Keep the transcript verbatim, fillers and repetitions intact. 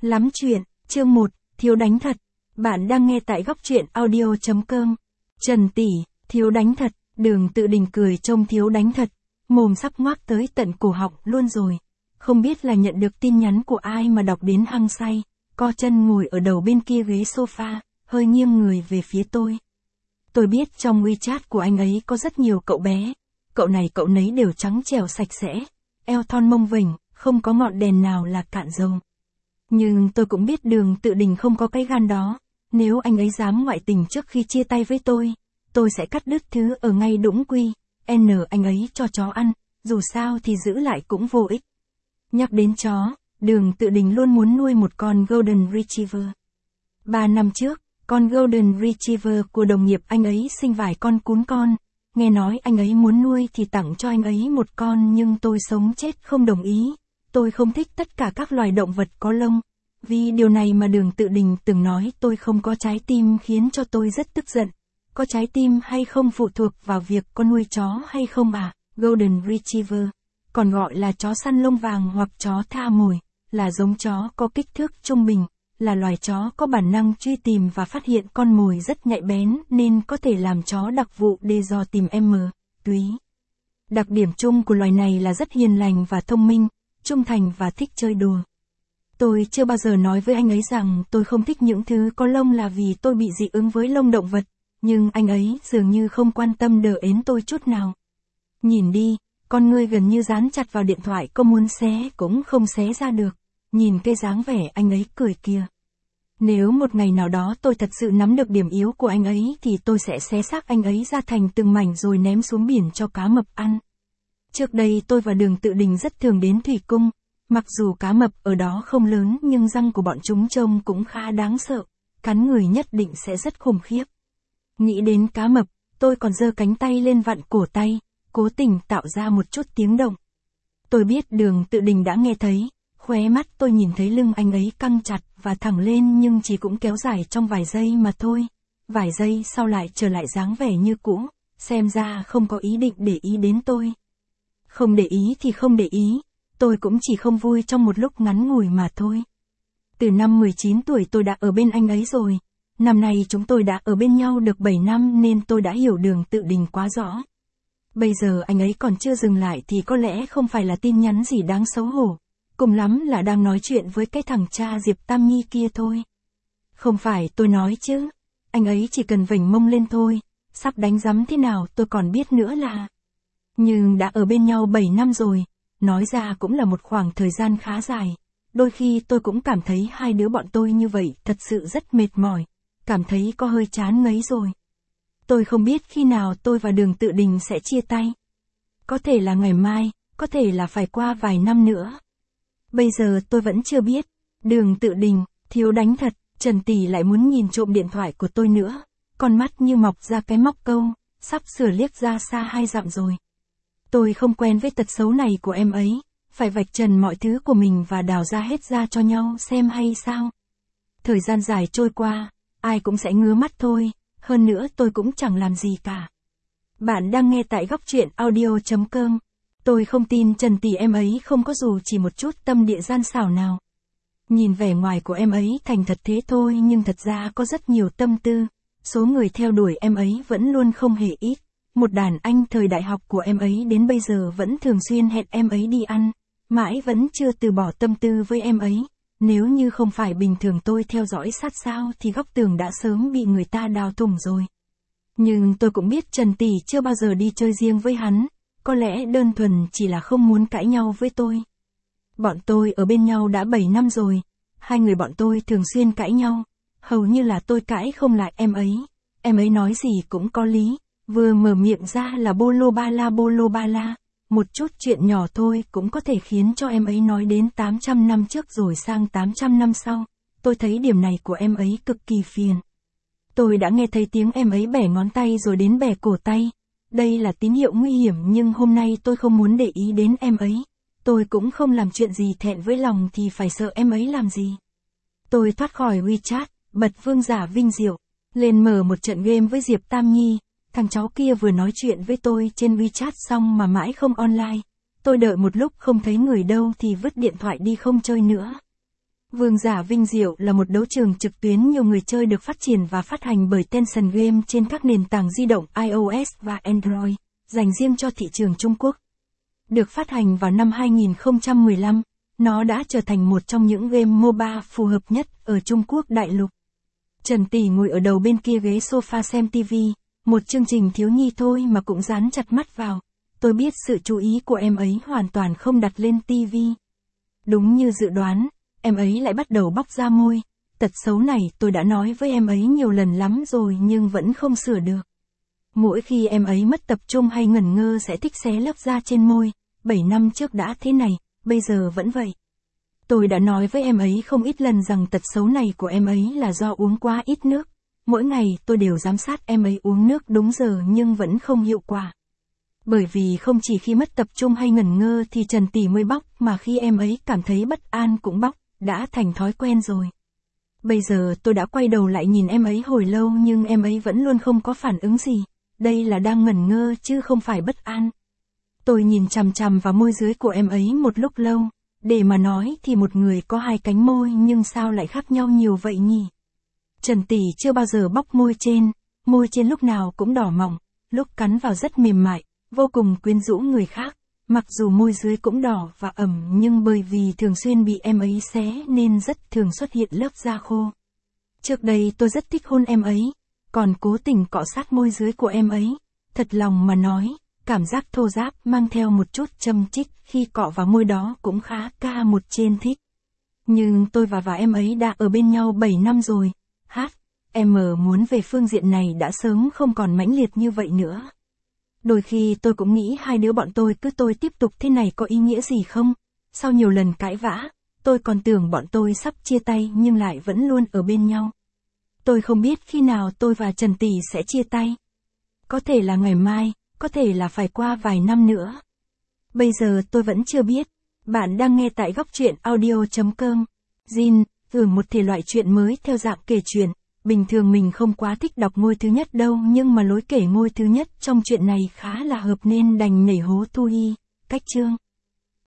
Lắm chuyện, chương một, thiếu đánh thật. Bạn đang nghe tại góc truyện audio chấm com. Trần tỷ, thiếu đánh thật, Đường Tự Đình cười trông thiếu đánh thật, mồm sắp ngoác tới tận cổ họng luôn rồi. Không biết là nhận được tin nhắn của ai mà đọc đến hăng say, co chân ngồi ở đầu bên kia ghế sofa, hơi nghiêng người về phía tôi. Tôi biết trong WeChat của anh ấy có rất nhiều cậu bé, cậu này cậu nấy đều trắng trẻo sạch sẽ, eo thon mông vỉnh, không có ngọn đèn nào là cạn dầu. Nhưng tôi cũng biết Đường Tự Đình không có cái gan đó, nếu anh ấy dám ngoại tình trước khi chia tay với tôi, tôi sẽ cắt đứt thứ ở ngay đũng quy, n anh ấy cho chó ăn, dù sao thì giữ lại cũng vô ích. Nhắc đến chó, Đường Tự Đình luôn muốn nuôi một con Golden Retriever. Ba năm trước, con Golden Retriever của đồng nghiệp anh ấy sinh vài con cún con, nghe nói anh ấy muốn nuôi thì tặng cho anh ấy một con nhưng tôi sống chết không đồng ý. Tôi không thích tất cả các loài động vật có lông. Vì điều này mà Đường Tự Đình từng nói tôi không có trái tim khiến cho tôi rất tức giận. Có trái tim hay không phụ thuộc vào việc con nuôi chó hay không à? Golden Retriever, còn gọi là chó săn lông vàng hoặc chó tha mồi, là giống chó có kích thước trung bình, là loài chó có bản năng truy tìm và phát hiện con mồi rất nhạy bén nên có thể làm chó đặc vụ để dò tìm em mờ, túy. Đặc điểm chung của loài này là rất hiền lành và thông minh, trung thành và thích chơi đùa. Tôi chưa bao giờ nói với anh ấy rằng tôi không thích những thứ có lông là vì tôi bị dị ứng với lông động vật, nhưng anh ấy dường như không quan tâm đờ ến tôi chút nào. Nhìn đi, con ngươi gần như dán chặt vào điện thoại, có muốn xé cũng không xé ra được. Nhìn cái dáng vẻ anh ấy cười kìa. Nếu một ngày nào đó tôi thật sự nắm được điểm yếu của anh ấy thì tôi sẽ xé xác anh ấy ra thành từng mảnh rồi ném xuống biển cho cá mập ăn. Trước đây tôi và Đường Tự Đình rất thường đến thủy cung, mặc dù cá mập ở đó không lớn nhưng răng của bọn chúng trông cũng khá đáng sợ, cắn người nhất định sẽ rất khủng khiếp. Nghĩ đến cá mập, tôi còn giơ cánh tay lên vặn cổ tay, cố tình tạo ra một chút tiếng động. Tôi biết Đường Tự Đình đã nghe thấy, khóe mắt tôi nhìn thấy lưng anh ấy căng chặt và thẳng lên nhưng chỉ cũng kéo dài trong vài giây mà thôi. Vài giây sau lại trở lại dáng vẻ như cũ, xem ra không có ý định để ý đến tôi. Không để ý thì không để ý, tôi cũng chỉ không vui trong một lúc ngắn ngủi mà thôi. Từ năm mười chín tuổi tôi đã ở bên anh ấy rồi, năm nay chúng tôi đã ở bên nhau được bảy năm nên tôi đã hiểu Đường Tự Đình quá rõ. Bây giờ anh ấy còn chưa dừng lại thì có lẽ không phải là tin nhắn gì đáng xấu hổ, cùng lắm là đang nói chuyện với cái thằng cha Diệp Tam Nhi kia thôi. Không phải tôi nói chứ, anh ấy chỉ cần vểnh mông lên thôi, sắp đánh rắm thế nào tôi còn biết nữa là. Nhưng đã ở bên nhau bảy năm rồi, nói ra cũng là một khoảng thời gian khá dài. Đôi khi tôi cũng cảm thấy hai đứa bọn tôi như vậy thật sự rất mệt mỏi, cảm thấy có hơi chán ngấy rồi. Tôi không biết khi nào tôi và Đường Tự Đình sẽ chia tay. Có thể là ngày mai, có thể là phải qua vài năm nữa. Bây giờ tôi vẫn chưa biết. Đường Tự Đình, thiếu đánh thật, Trần tỷ lại muốn nhìn trộm điện thoại của tôi nữa. Con mắt như mọc ra cái móc câu, sắp sửa liếc ra xa hai dặm rồi. Tôi không quen với tật xấu này của em ấy, phải vạch trần mọi thứ của mình và đào ra hết ra cho nhau xem hay sao. Thời gian dài trôi qua, ai cũng sẽ ngứa mắt thôi, hơn nữa tôi cũng chẳng làm gì cả. Bạn đang nghe tại góc truyện audio chấm com. Tôi không tin Trần tỷ em ấy không có dù chỉ một chút tâm địa gian xảo nào. Nhìn vẻ ngoài của em ấy thành thật thế thôi nhưng thật ra có rất nhiều tâm tư. Số người theo đuổi em ấy vẫn luôn không hề ít. Một đàn anh thời đại học của em ấy đến bây giờ vẫn thường xuyên hẹn em ấy đi ăn, mãi vẫn chưa từ bỏ tâm tư với em ấy. Nếu như không phải bình thường tôi theo dõi sát sao thì góc tường đã sớm bị người ta đào thủng rồi. Nhưng tôi cũng biết Trần tỷ chưa bao giờ đi chơi riêng với hắn, có lẽ đơn thuần chỉ là không muốn cãi nhau với tôi. Bọn tôi ở bên nhau đã bảy năm rồi, hai người bọn tôi thường xuyên cãi nhau, hầu như là tôi cãi không lại em ấy, em ấy nói gì cũng có lý, vừa mở miệng ra là bô lô ba la bô lô ba la, một chút chuyện nhỏ thôi cũng có thể khiến cho em ấy nói đến tám trăm năm trước rồi sang tám trăm năm sau, tôi thấy điểm này của em ấy cực kỳ phiền. Tôi đã nghe thấy tiếng em ấy bẻ ngón tay rồi đến bẻ cổ tay. Đây là tín hiệu nguy hiểm nhưng hôm nay tôi không muốn để ý đến em ấy. Tôi cũng không làm chuyện gì thẹn với lòng thì phải sợ em ấy làm gì. Tôi thoát khỏi WeChat, bật vương giả vinh diệu, lên mở một trận game với Diệp Tam Nhi. Thằng cháu kia vừa nói chuyện với tôi trên WeChat xong mà mãi không online. Tôi đợi một lúc không thấy người đâu thì vứt điện thoại đi không chơi nữa. Vương giả vinh diệu là một đấu trường trực tuyến nhiều người chơi được phát triển và phát hành bởi Tencent Game trên các nền tảng di động iOS và Android, dành riêng cho thị trường Trung Quốc. Được phát hành vào năm hai nghìn không trăm mười lăm, nó đã trở thành một trong những game MOBA phù hợp nhất ở Trung Quốc đại lục. Trần Tỷ ngồi ở đầu bên kia ghế sofa xem ti vi, một chương trình thiếu nhi thôi mà cũng dán chặt mắt vào. Tôi biết sự chú ý của em ấy hoàn toàn không đặt lên ti vi. Đúng như dự đoán, em ấy lại bắt đầu bóc ra môi. Tật xấu này tôi đã nói với em ấy nhiều lần lắm rồi nhưng vẫn không sửa được. Mỗi khi em ấy mất tập trung hay ngẩn ngơ sẽ thích xé lớp da trên môi. bảy năm trước đã thế này, bây giờ vẫn vậy. Tôi đã nói với em ấy không ít lần rằng tật xấu này của em ấy là do uống quá ít nước. Mỗi ngày tôi đều giám sát em ấy uống nước đúng giờ nhưng vẫn không hiệu quả. Bởi vì không chỉ khi mất tập trung hay ngẩn ngơ thì Trần Tỷ mới bóc mà khi em ấy cảm thấy bất an cũng bóc, đã thành thói quen rồi. Bây giờ tôi đã quay đầu lại nhìn em ấy hồi lâu nhưng em ấy vẫn luôn không có phản ứng gì. Đây là đang ngẩn ngơ chứ không phải bất an. Tôi nhìn chằm chằm vào môi dưới của em ấy một lúc lâu. Để mà nói thì một người có hai cánh môi nhưng sao lại khác nhau nhiều vậy nhỉ? Trần Tỷ chưa bao giờ bóc môi trên, môi trên lúc nào cũng đỏ mọng, lúc cắn vào rất mềm mại, vô cùng quyến rũ người khác. Mặc dù môi dưới cũng đỏ và ẩm nhưng bởi vì thường xuyên bị em ấy xé nên rất thường xuất hiện lớp da khô. Trước đây tôi rất thích hôn em ấy, còn cố tình cọ sát môi dưới của em ấy. Thật lòng mà nói, cảm giác thô ráp mang theo một chút châm chích khi cọ vào môi đó cũng khá ca một trên thích. Nhưng tôi và và em ấy đã ở bên nhau bảy năm rồi. Hát, em muốn về phương diện này đã sớm không còn mãnh liệt như vậy nữa. Đôi khi tôi cũng nghĩ hai đứa bọn tôi cứ tôi tiếp tục thế này có ý nghĩa gì không? Sau nhiều lần cãi vã, tôi còn tưởng bọn tôi sắp chia tay nhưng lại vẫn luôn ở bên nhau. Tôi không biết khi nào tôi và Trần Tỷ sẽ chia tay. Có thể là ngày mai, có thể là phải qua vài năm nữa. Bây giờ tôi vẫn chưa biết. Bạn đang nghe tại góc truyện audio chấm com. Jin, thử một thể loại truyện mới theo dạng kể chuyện. Bình thường mình không quá thích đọc ngôi thứ nhất đâu nhưng mà lối kể ngôi thứ nhất trong chuyện này khá là hợp nên đành nảy hố Thu Hi. Cách chương.